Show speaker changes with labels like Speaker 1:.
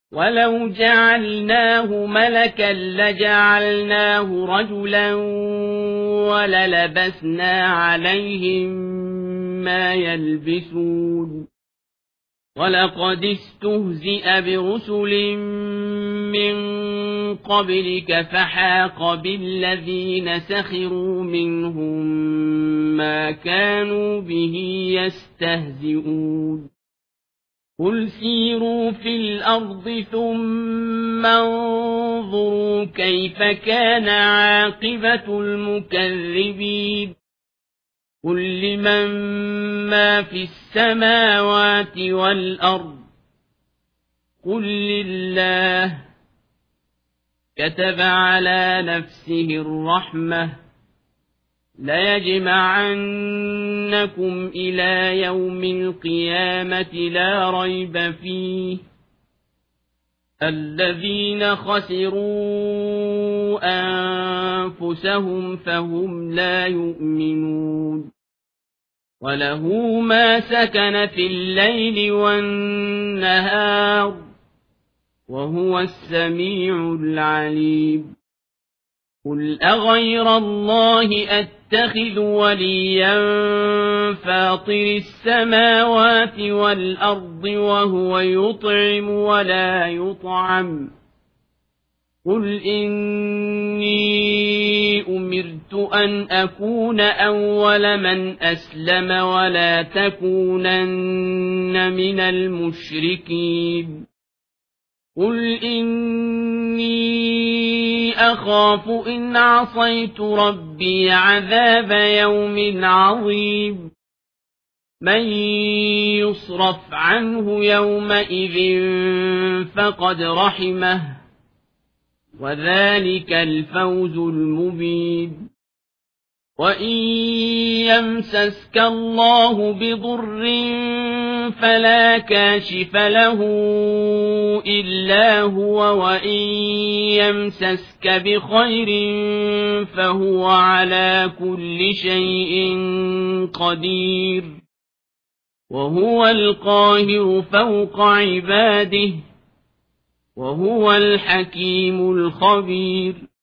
Speaker 1: ولو جعلناه ملكا لجعلناه رجلا وللبسنا عليهم ما يلبسون ولقد استهزئ برسل من قبلك فحاق بالذين سخروا منهم ما كانوا به يستهزئون قل سيروا في الأرض ثم انظروا كيف كان عاقبة المكذبين قل لمن ما في السماوات والأرض قل لله كتب على نفسه الرحمة ليجمعنكم إلى يوم القيامة لا ريب فيه الذين خسروا أنفسهم فهم لا يؤمنون وله ما سكن في الليل والنهار وهو السميع العليم قل أغير الله أتخذ وليا فاطر السماوات والأرض وهو يطعم ولا يطعم قل إني أمرت أن أكون أول من أسلم ولا تكونن من المشركين قل إني أخاف إن عصيت ربي عذاب يوم عظيم من يصرف عنه يومئذ فقد رحمه وذلك الفوز المبين وإن يمسسك الله بضر فلا كاشف له إلا هو وإن يمسسك بخير فهو على كل شيء قدير وهو القاهر فوق عباده وهو الحكيم الخبير